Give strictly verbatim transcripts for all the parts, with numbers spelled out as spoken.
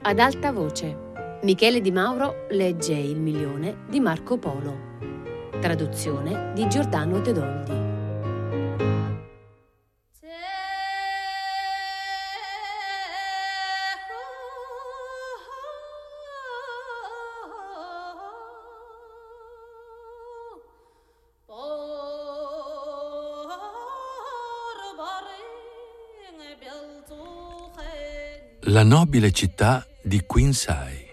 Ad alta voce, Michele Di Mauro legge Il milione di Marco Polo. Traduzione di Giordano Tedoldi. La nobile città di Quinsay.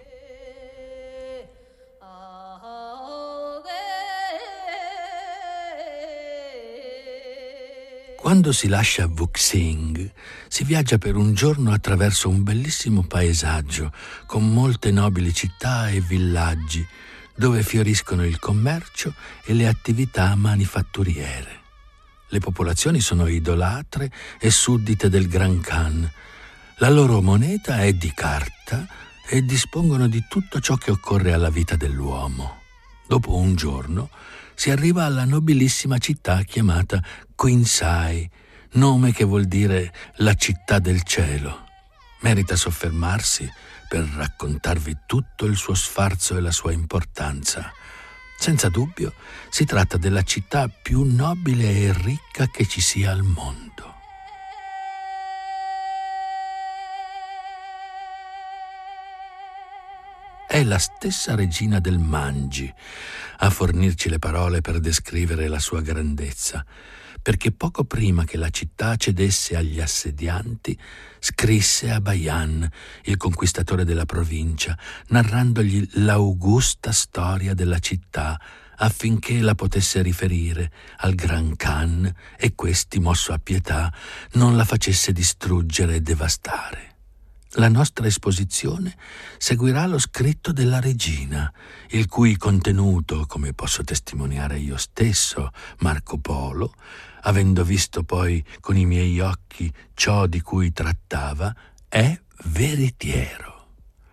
Quando si lascia Vuxing, si viaggia per un giorno attraverso un bellissimo paesaggio con molte nobili città e villaggi dove fioriscono il commercio e le attività manifatturiere. Le popolazioni sono idolatre e suddite del Gran Khan. La loro moneta è di carta e dispongono di tutto ciò che occorre alla vita dell'uomo. Dopo un giorno si arriva alla nobilissima città chiamata Quinsay, nome che vuol dire la città del cielo. Merita soffermarsi per raccontarvi tutto il suo sfarzo e la sua importanza. Senza dubbio si tratta della città più nobile e ricca che ci sia al mondo. È la stessa regina del Mangi a fornirci le parole per descrivere la sua grandezza, perché poco prima che la città cedesse agli assedianti, scrisse a Bayan, il conquistatore della provincia, narrandogli l'augusta storia della città affinché la potesse riferire al Gran Khan e questi, mosso a pietà, non la facesse distruggere e devastare. La nostra esposizione seguirà lo scritto della regina, il cui contenuto, come posso testimoniare io stesso, Marco Polo, avendo visto poi con i miei occhi ciò di cui trattava, è veritiero.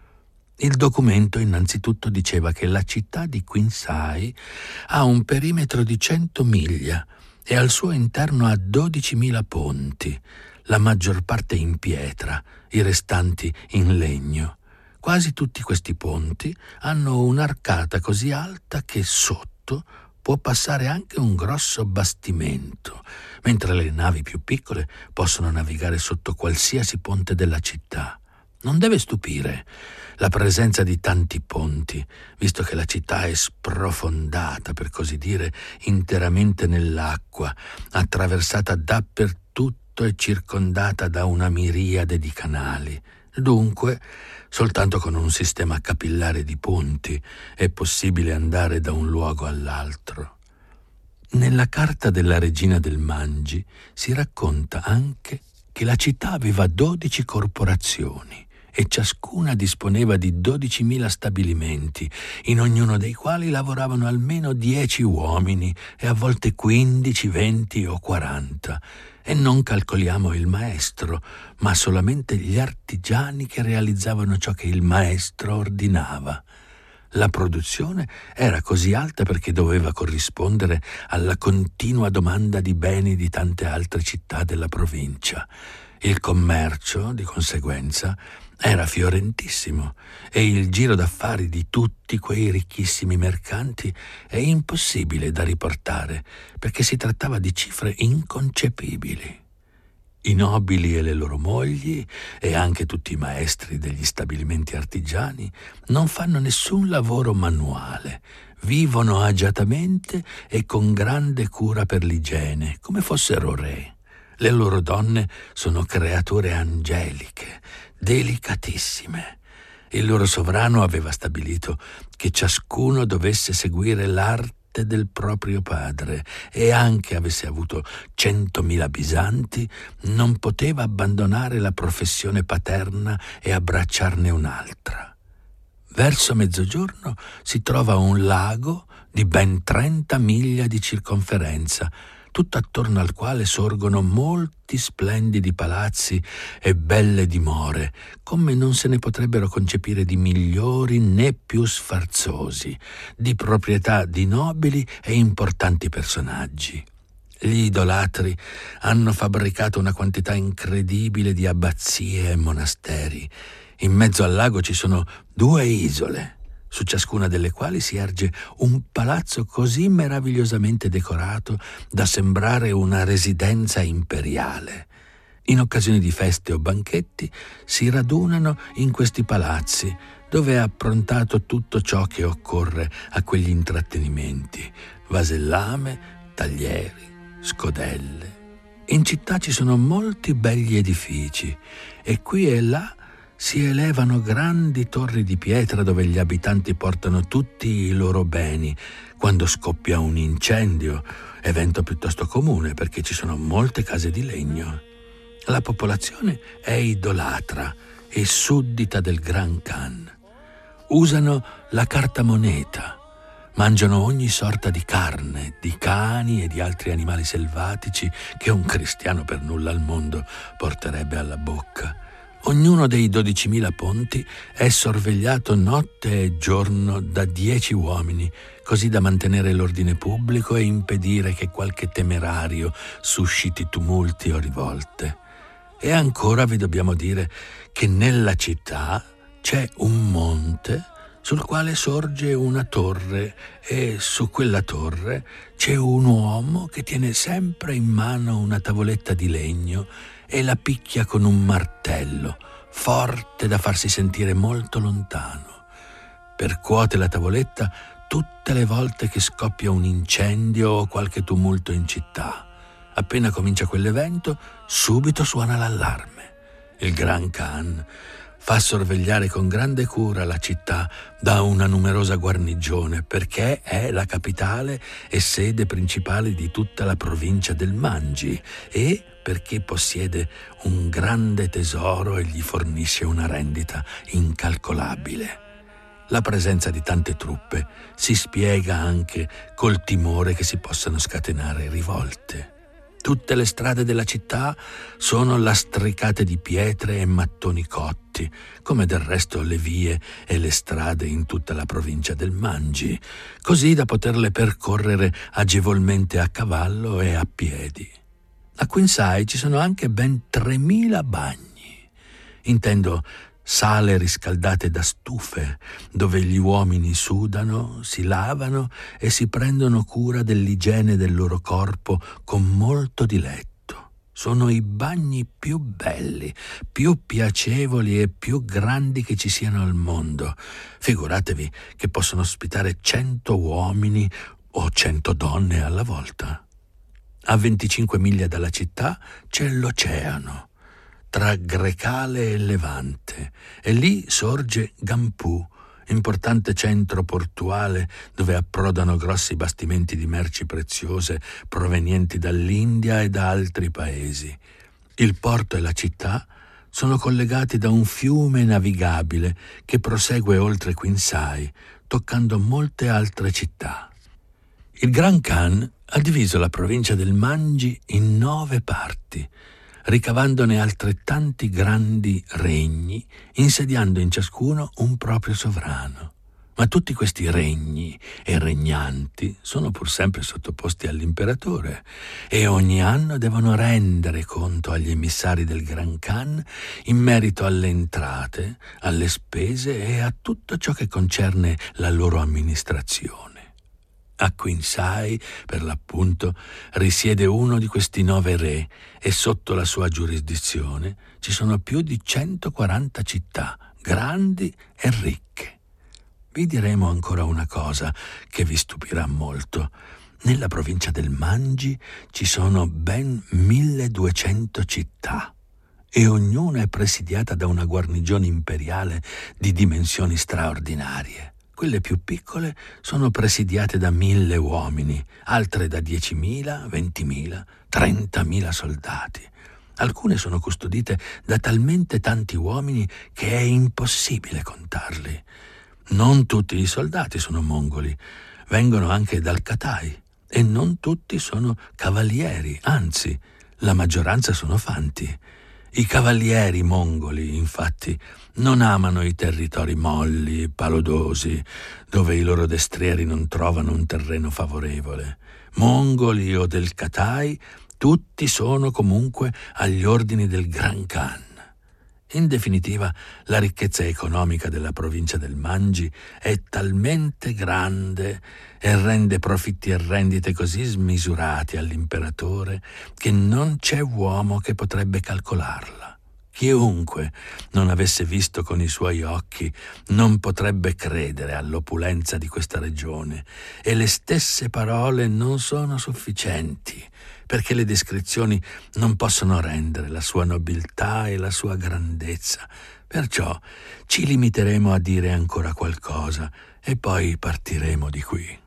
Il documento innanzitutto diceva che la città di Quinsay ha un perimetro di cento miglia e al suo interno ha dodicimila ponti, la maggior parte in pietra, i restanti in legno. Quasi tutti questi ponti hanno un'arcata così alta che sotto può passare anche un grosso bastimento, mentre le navi più piccole possono navigare sotto qualsiasi ponte della città. Non deve stupire la presenza di tanti ponti, visto che la città è sprofondata, per così dire, interamente nell'acqua, attraversata dappertutto e circondata da una miriade di canali. Dunque, soltanto con un sistema capillare di ponti è possibile andare da un luogo all'altro. Nella carta della regina del Mangi si racconta anche che la città aveva dodici corporazioni e ciascuna disponeva di dodicimila stabilimenti, in ognuno dei quali lavoravano almeno dieci uomini e a volte quindici, venti o quaranta. E non calcoliamo il maestro, ma solamente gli artigiani che realizzavano ciò che il maestro ordinava. La produzione era così alta perché doveva corrispondere alla continua domanda di beni di tante altre città della provincia. Il commercio, di conseguenza, era fiorentissimo e il giro d'affari di tutti quei ricchissimi mercanti è impossibile da riportare perché si trattava di cifre inconcepibili. I nobili e le loro mogli e anche tutti i maestri degli stabilimenti artigiani non fanno nessun lavoro manuale, vivono agiatamente e con grande cura per l'igiene, come fossero re. Le loro donne sono creature angeliche, delicatissime. Il loro sovrano aveva stabilito che ciascuno dovesse seguire l'arte del proprio padre e anche avesse avuto centomila bisanti, non poteva abbandonare la professione paterna e abbracciarne un'altra. Verso mezzogiorno si trova un lago di ben trenta miglia di circonferenza, tutto attorno al quale sorgono molti splendidi palazzi e belle dimore, come non se ne potrebbero concepire di migliori né più sfarzosi, di proprietà di nobili e importanti personaggi. Gli idolatri hanno fabbricato una quantità incredibile di abbazie e monasteri In mezzo al lago ci sono due isole, su ciascuna delle quali si erge un palazzo così meravigliosamente decorato da sembrare una residenza imperiale. In occasione di feste o banchetti si radunano in questi palazzi, dove è approntato tutto ciò che occorre a quegli intrattenimenti: vasellame, taglieri, scodelle. In città ci sono molti begli edifici e qui e là si elevano grandi torri di pietra dove gli abitanti portano tutti i loro beni quando scoppia un incendio, evento piuttosto comune perché ci sono molte case di legno. La popolazione è idolatra e suddita del Gran Khan. Usano la carta moneta, mangiano ogni sorta di carne, di cani e di altri animali selvatici che un cristiano per nulla al mondo porterebbe alla bocca. Ognuno dei dodicimila ponti è sorvegliato notte e giorno da dieci uomini, così da mantenere l'ordine pubblico e impedire che qualche temerario susciti tumulti o rivolte. E ancora vi dobbiamo dire che nella città c'è un monte sul quale sorge una torre e su quella torre c'è un uomo che tiene sempre in mano una tavoletta di legno e la picchia con un martello, forte da farsi sentire molto lontano. Percuote la tavoletta tutte le volte che scoppia un incendio o qualche tumulto in città. Appena comincia quell'evento, subito suona l'allarme. Il Gran Khan fa sorvegliare con grande cura la città da una numerosa guarnigione perché è la capitale e sede principale di tutta la provincia del Mangi e perché possiede un grande tesoro e gli fornisce una rendita incalcolabile. La presenza di tante truppe si spiega anche col timore che si possano scatenare rivolte. Tutte le strade della città sono lastricate di pietre e mattoni cotti, come del resto le vie e le strade in tutta la provincia del Mangi, così da poterle percorrere agevolmente a cavallo e a piedi. A Quinsay ci sono anche ben tremila bagni. Intendo sale riscaldate da stufe, dove gli uomini sudano, si lavano e si prendono cura dell'igiene del loro corpo con molto diletto. Sono i bagni più belli, più piacevoli e più grandi che ci siano al mondo. Figuratevi che possono ospitare cento uomini o cento donne alla volta. A venticinque miglia dalla città c'è l'oceano, tra Grecale e Levante, e lì sorge Ganpu, importante centro portuale dove approdano grossi bastimenti di merci preziose provenienti dall'India e da altri paesi. Il porto e la città sono collegati da un fiume navigabile che prosegue oltre Quinsay, toccando molte altre città. Il Gran Khan ha diviso la provincia del Mangi in nove parti, ricavandone altrettanti grandi regni, insediando in ciascuno un proprio sovrano. Ma tutti questi regni e regnanti sono pur sempre sottoposti all'imperatore e ogni anno devono rendere conto agli emissari del Gran Khan in merito alle entrate, alle spese e a tutto ciò che concerne la loro amministrazione. A Quinsay, per l'appunto, risiede uno di questi nove re e sotto la sua giurisdizione ci sono più di centoquaranta città, grandi e ricche. Vi diremo ancora una cosa che vi stupirà molto. Nella provincia del Mangi ci sono ben milleduecento città e ognuna è presidiata da una guarnigione imperiale di dimensioni straordinarie. Quelle più piccole sono presidiate da mille uomini, altre da diecimila, ventimila, trentamila soldati. Alcune sono custodite da talmente tanti uomini che è impossibile contarli. Non tutti i soldati sono mongoli, vengono anche dal Katai e non tutti sono cavalieri, anzi, la maggioranza sono fanti. I cavalieri mongoli, infatti, non amano i territori molli, paludosi, dove i loro destrieri non trovano un terreno favorevole. Mongoli o del Katai, tutti sono comunque agli ordini del Gran Khan. In definitiva, la ricchezza economica della provincia del Mangi è talmente grande e rende profitti e rendite così smisurati all'imperatore che non c'è uomo che potrebbe calcolarla. Chiunque non avesse visto con i suoi occhi non potrebbe credere all'opulenza di questa regione, e le stesse parole non sono sufficienti, perché le descrizioni non possono rendere la sua nobiltà e la sua grandezza. Perciò ci limiteremo a dire ancora qualcosa e poi partiremo di qui.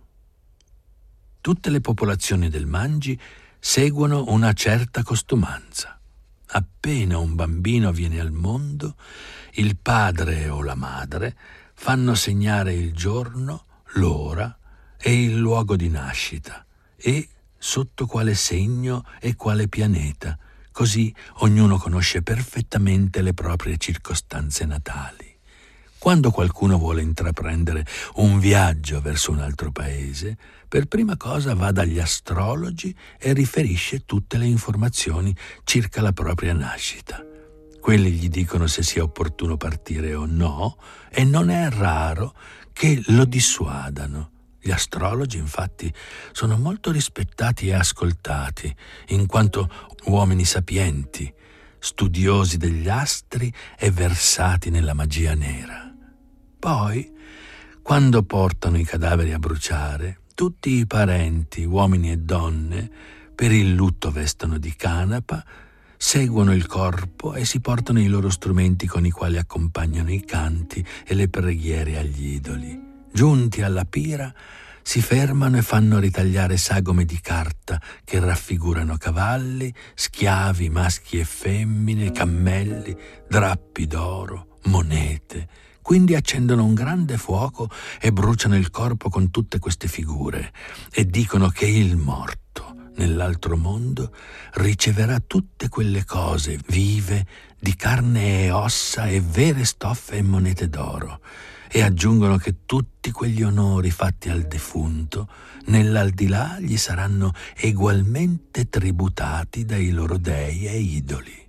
Tutte le popolazioni del Mangi seguono una certa costumanza. Appena un bambino viene al mondo, il padre o la madre fanno segnare il giorno, l'ora e il luogo di nascita e sotto quale segno e quale pianeta, così ognuno conosce perfettamente le proprie circostanze natali. Quando qualcuno vuole intraprendere un viaggio verso un altro paese, per prima cosa va dagli astrologi e riferisce tutte le informazioni circa la propria nascita. Quelli gli dicono se sia opportuno partire o no, e non è raro che lo dissuadano. Gli astrologi, infatti, sono molto rispettati e ascoltati, in quanto uomini sapienti, studiosi degli astri e versati nella magia nera. Poi, quando portano i cadaveri a bruciare, tutti i parenti, uomini e donne, per il lutto vestono di canapa, seguono il corpo e si portano i loro strumenti con i quali accompagnano i canti e le preghiere agli idoli. Giunti alla pira, si fermano e fanno ritagliare sagome di carta che raffigurano cavalli, schiavi, maschi e femmine, cammelli, drappi d'oro, monete. Quindi accendono un grande fuoco e bruciano il corpo con tutte queste figure e dicono che il morto, nell'altro mondo, riceverà tutte quelle cose vive di carne e ossa e vere stoffe e monete d'oro, e aggiungono che tutti quegli onori fatti al defunto nell'aldilà gli saranno egualmente tributati dai loro dei e idoli.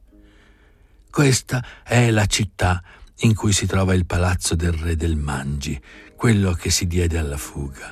Questa è la città in cui si trova il palazzo del re del Mangi, quello che si diede alla fuga.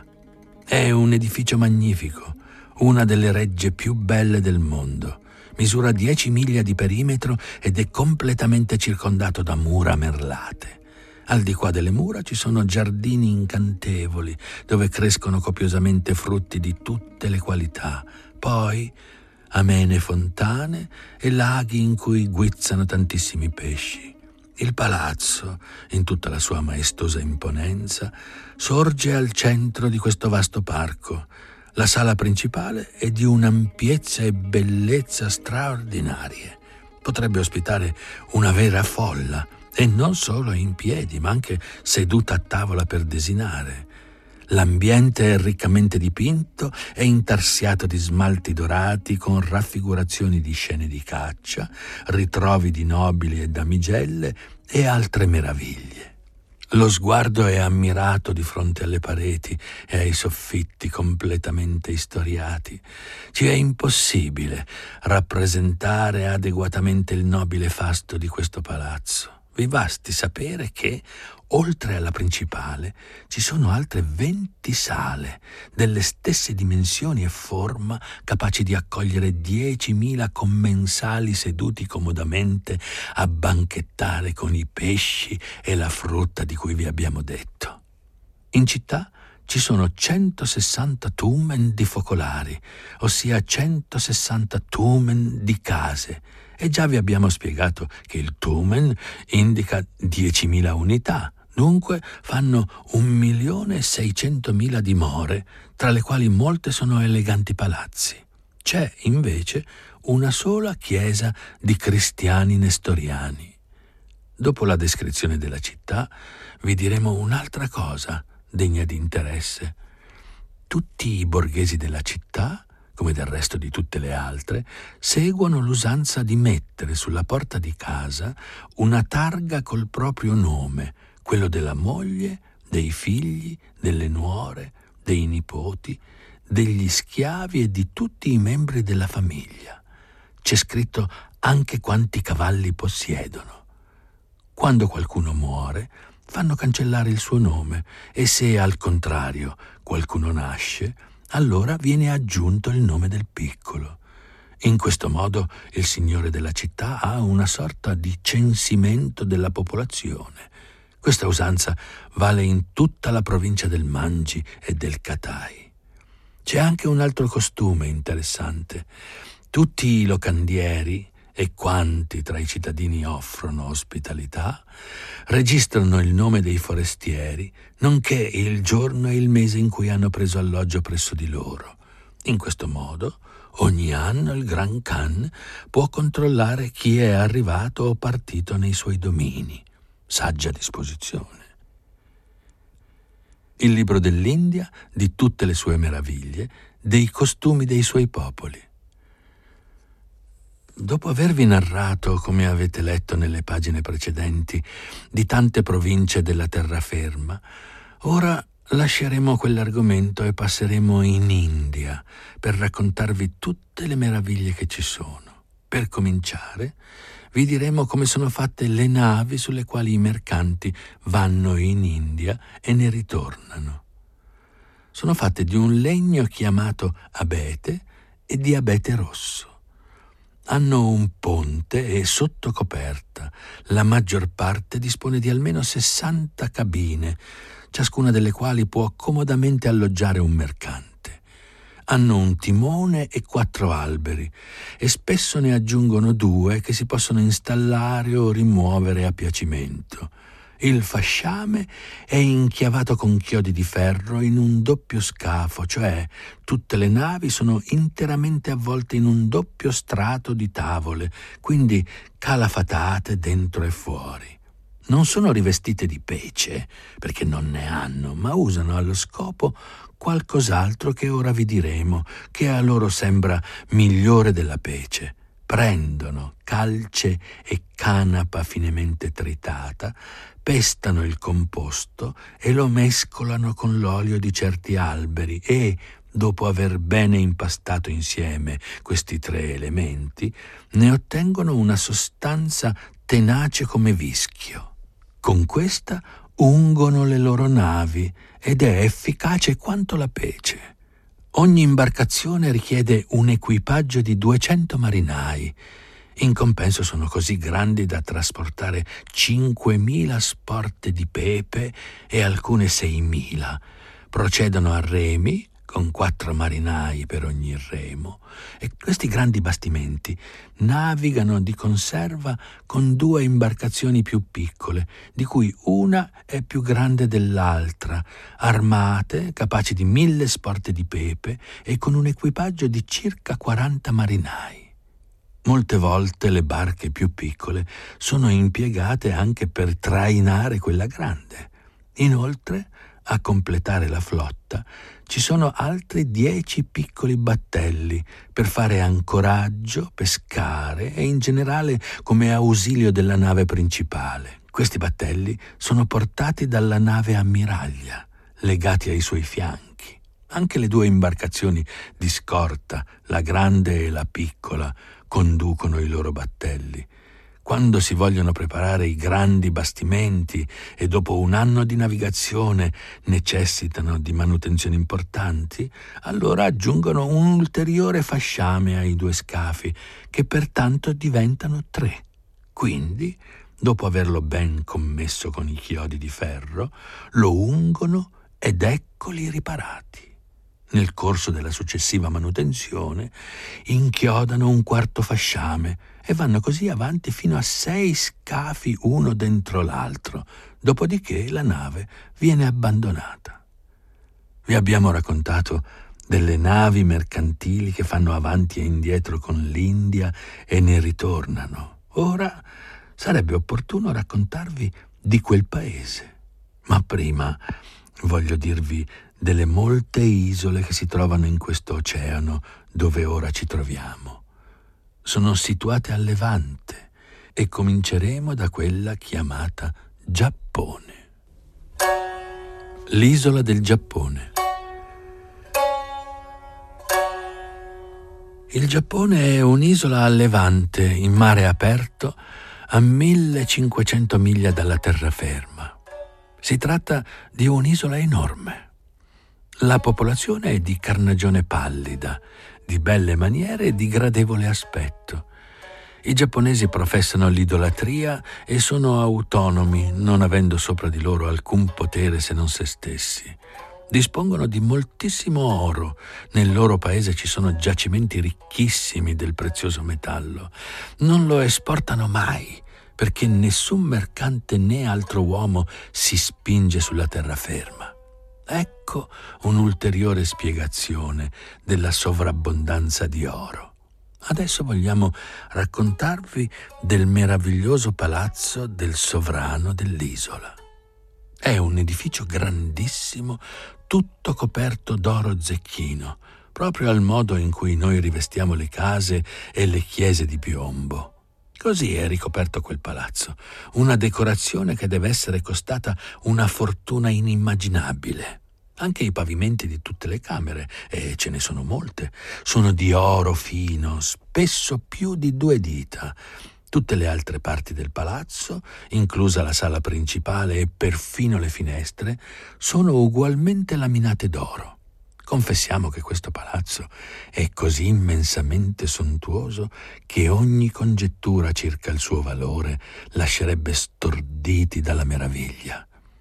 È un edificio magnifico, una delle regge più belle del mondo. Misura dieci miglia di perimetro ed è completamente circondato da mura merlate. Al di qua delle mura ci sono giardini incantevoli dove crescono copiosamente frutti di tutte le qualità. Poi amene fontane e laghi in cui guizzano tantissimi pesci. Il palazzo, in tutta la sua maestosa imponenza, sorge al centro di questo vasto parco. La sala principale è di un'ampiezza e bellezza straordinarie. Potrebbe ospitare una vera folla, e non solo in piedi, ma anche seduta a tavola per desinare. L'ambiente è riccamente dipinto e intarsiato di smalti dorati con raffigurazioni di scene di caccia, ritrovi di nobili e damigelle e altre meraviglie. Lo sguardo è ammirato di fronte alle pareti e ai soffitti completamente istoriati. Ci è impossibile rappresentare adeguatamente il nobile fasto di questo palazzo. Vi basti sapere che, oltre alla principale, ci sono altre venti sale delle stesse dimensioni e forma, capaci di accogliere diecimila commensali seduti comodamente a banchettare con i pesci e la frutta di cui vi abbiamo detto. In città ci sono centosessanta tumen di focolari, ossia centosessanta tumen di case, e già vi abbiamo spiegato che il tumen indica diecimila unità, dunque fanno un milione e seicentomila dimore, tra le quali molte sono eleganti palazzi. C'è invece una sola chiesa di cristiani nestoriani. Dopo la descrizione della città vi diremo un'altra cosa degna di interesse. Tutti i borghesi della città, come del resto di tutte le altre, seguono l'usanza di mettere sulla porta di casa una targa col proprio nome, quello della moglie, dei figli, delle nuore, dei nipoti, degli schiavi e di tutti i membri della famiglia. C'è scritto anche quanti cavalli possiedono. Quando qualcuno muore, fanno cancellare il suo nome e se al contrario qualcuno nasce, allora viene aggiunto il nome del piccolo. In questo modo il signore della città ha una sorta di censimento della popolazione. Questa usanza vale in tutta la provincia del Mangi e del Katai. C'è anche un altro costume interessante. Tutti i locandieri e quanti tra i cittadini offrono ospitalità registrano il nome dei forestieri, nonché il giorno e il mese in cui hanno preso alloggio presso di loro. In questo modo, ogni anno il Gran Khan può controllare chi è arrivato o partito nei suoi domini. Saggia disposizione. Il libro dell'India, di tutte le sue meraviglie, dei costumi dei suoi popoli. Dopo avervi narrato, come avete letto nelle pagine precedenti, di tante province della terraferma, ora lasceremo quell'argomento e passeremo in India per raccontarvi tutte le meraviglie che ci sono. Per cominciare, vi diremo come sono fatte le navi sulle quali i mercanti vanno in India e ne ritornano. Sono fatte di un legno chiamato abete e di abete rosso. Hanno un ponte e sotto coperta la maggior parte dispone di almeno sessanta cabine, ciascuna delle quali può comodamente alloggiare un mercante. Hanno un timone e quattro alberi e spesso ne aggiungono due che si possono installare o rimuovere a piacimento. Il fasciame è inchiavato con chiodi di ferro in un doppio scafo, cioè tutte le navi sono interamente avvolte in un doppio strato di tavole, quindi calafatate dentro e fuori. Non sono rivestite di pece, perché non ne hanno, ma usano allo scopo qualcos'altro che ora vi diremo, che a loro sembra migliore della pece. Prendono calce e canapa finemente tritata, pestano il composto e lo mescolano con l'olio di certi alberi e, dopo aver bene impastato insieme questi tre elementi, ne ottengono una sostanza tenace come vischio. Con questa ungono le loro navi ed è efficace quanto la pece. Ogni imbarcazione richiede un equipaggio di duecento marinai. In compenso sono così grandi da trasportare cinquemila sporte di pepe e alcune seimila. Procedono a remi, con quattro marinai per ogni remo, e questi grandi bastimenti navigano di conserva con due imbarcazioni più piccole, di cui una è più grande dell'altra, armate, capaci di mille sporte di pepe e con un equipaggio di circa quaranta marinai. Molte volte le barche più piccole sono impiegate anche per trainare quella grande. Inoltre, a completare la flotta, ci sono altri dieci piccoli battelli per fare ancoraggio, pescare e in generale come ausilio della nave principale. Questi battelli sono portati dalla nave ammiraglia, legati ai suoi fianchi. Anche le due imbarcazioni di scorta, la grande e la piccola, conducono i loro battelli. Quando si vogliono preparare i grandi bastimenti e dopo un anno di navigazione necessitano di manutenzioni importanti, allora aggiungono un ulteriore fasciame ai due scafi, che pertanto diventano tre. Quindi, dopo averlo ben commesso con i chiodi di ferro, lo ungono ed eccoli riparati. Nel corso della successiva manutenzione inchiodano un quarto fasciame e vanno così avanti fino a sei scafi uno dentro l'altro, dopodiché la nave viene abbandonata. Vi abbiamo raccontato delle navi mercantili che fanno avanti e indietro con l'India e ne ritornano. Ora sarebbe opportuno raccontarvi di quel paese, ma prima voglio dirvi delle molte isole che si trovano in questo oceano dove ora ci troviamo. Sono situate a levante e cominceremo da quella chiamata Giappone. L'isola del Giappone. Il Giappone è un'isola a levante, in mare aperto, a millecinquecento miglia dalla terraferma. Si tratta di un'isola enorme. La popolazione è di carnagione pallida, di belle maniere e di gradevole aspetto. I giapponesi professano l'idolatria e sono autonomi, non avendo sopra di loro alcun potere se non se stessi. Dispongono di moltissimo oro. Nel loro paese ci sono giacimenti ricchissimi del prezioso metallo. Non lo esportano mai, perché nessun mercante né altro uomo si spinge sulla terraferma. Ecco un'ulteriore spiegazione della sovrabbondanza di oro. Adesso vogliamo raccontarvi del meraviglioso palazzo del sovrano dell'isola. È un edificio grandissimo, tutto coperto d'oro zecchino, proprio al modo in cui noi rivestiamo le case e le chiese di piombo. Così è ricoperto quel palazzo, una decorazione che deve essere costata una fortuna inimmaginabile. Anche i pavimenti di tutte le camere, e ce ne sono molte, sono di oro fino, spesso più di due dita. Tutte le altre parti del palazzo, inclusa la sala principale e perfino le finestre, sono ugualmente laminate d'oro. Confessiamo che questo palazzo è così immensamente sontuoso che ogni congettura circa il suo valore lascerebbe storditi dalla meraviglia.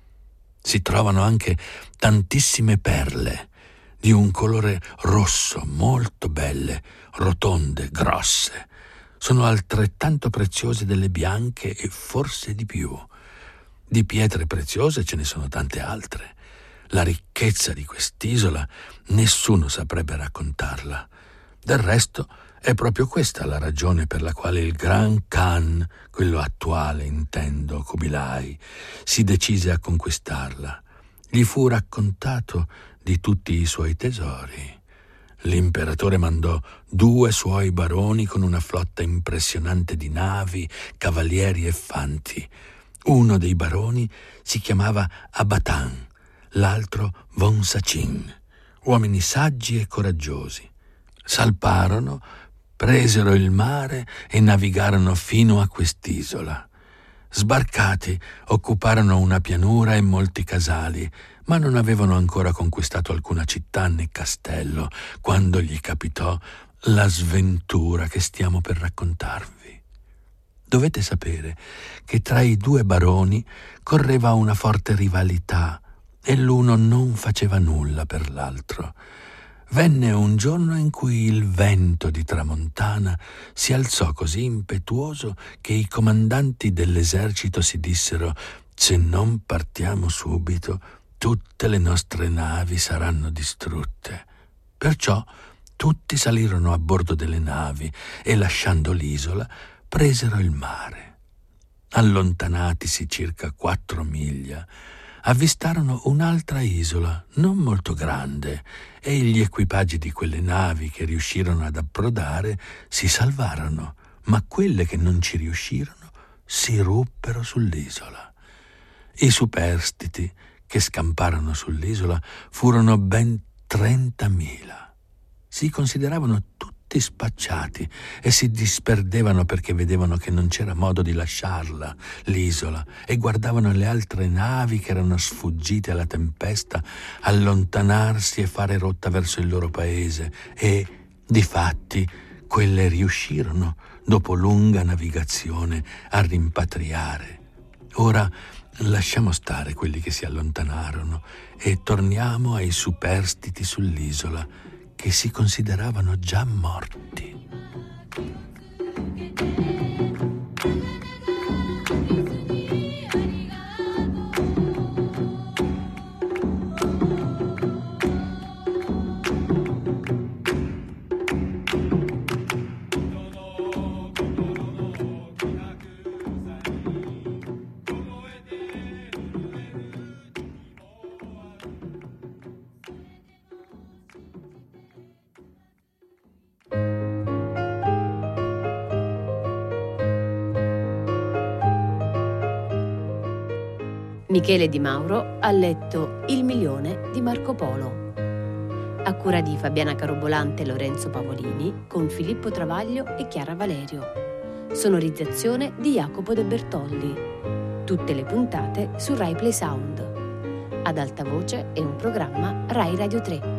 Si trovano anche tantissime perle di un colore rosso, molto belle, rotonde, grosse. Sono altrettanto preziose delle bianche e forse di più. Di pietre preziose ce ne sono tante altre. La ricchezza di quest'isola nessuno saprebbe raccontarla. Del resto è proprio questa la ragione per la quale il Gran Khan, quello attuale intendo, Kubilai, si decise a conquistarla. Gli fu raccontato di tutti i suoi tesori. L'imperatore mandò due suoi baroni con una flotta impressionante di navi, cavalieri e fanti. Uno dei baroni si chiamava Abatan, l'altro Von Sachin, uomini saggi e coraggiosi. Salparono, presero il mare e navigarono fino a quest'isola. Sbarcati, occuparono una pianura e molti casali, ma non avevano ancora conquistato alcuna città né castello quando gli capitò la sventura che stiamo per raccontarvi. Dovete sapere che tra i due baroni correva una forte rivalità e l'uno non faceva nulla per l'altro. Venne un giorno in cui il vento di tramontana si alzò così impetuoso che i comandanti dell'esercito si dissero: se non partiamo subito, tutte le nostre navi saranno distrutte. Perciò tutti salirono a bordo delle navi e, lasciando l'isola, presero il mare. Allontanatisi circa quattro miglia, avvistarono un'altra isola, non molto grande, e gli equipaggi di quelle navi che riuscirono ad approdare si salvarono, ma quelle che non ci riuscirono si ruppero sull'isola. I superstiti che scamparono sull'isola furono ben trentamila. Si consideravano tutti spacciati e si disperdevano perché vedevano che non c'era modo di lasciarla, l'isola, e guardavano le altre navi che erano sfuggite alla tempesta allontanarsi e fare rotta verso il loro paese, e, difatti, quelle riuscirono, dopo lunga navigazione, a rimpatriare. Ora lasciamo stare quelli che si allontanarono e torniamo ai superstiti sull'isola, che si consideravano già morti. Michele Di Mauro ha letto Il milione di Marco Polo, a cura di Fabiana Carobolante e Lorenzo Pavolini, con Filippo Travaglio e Chiara Valerio. Sonorizzazione di Jacopo De Bertoldi. Tutte le puntate su Rai Play Sound. Ad alta voce è un programma Rai Radio tre.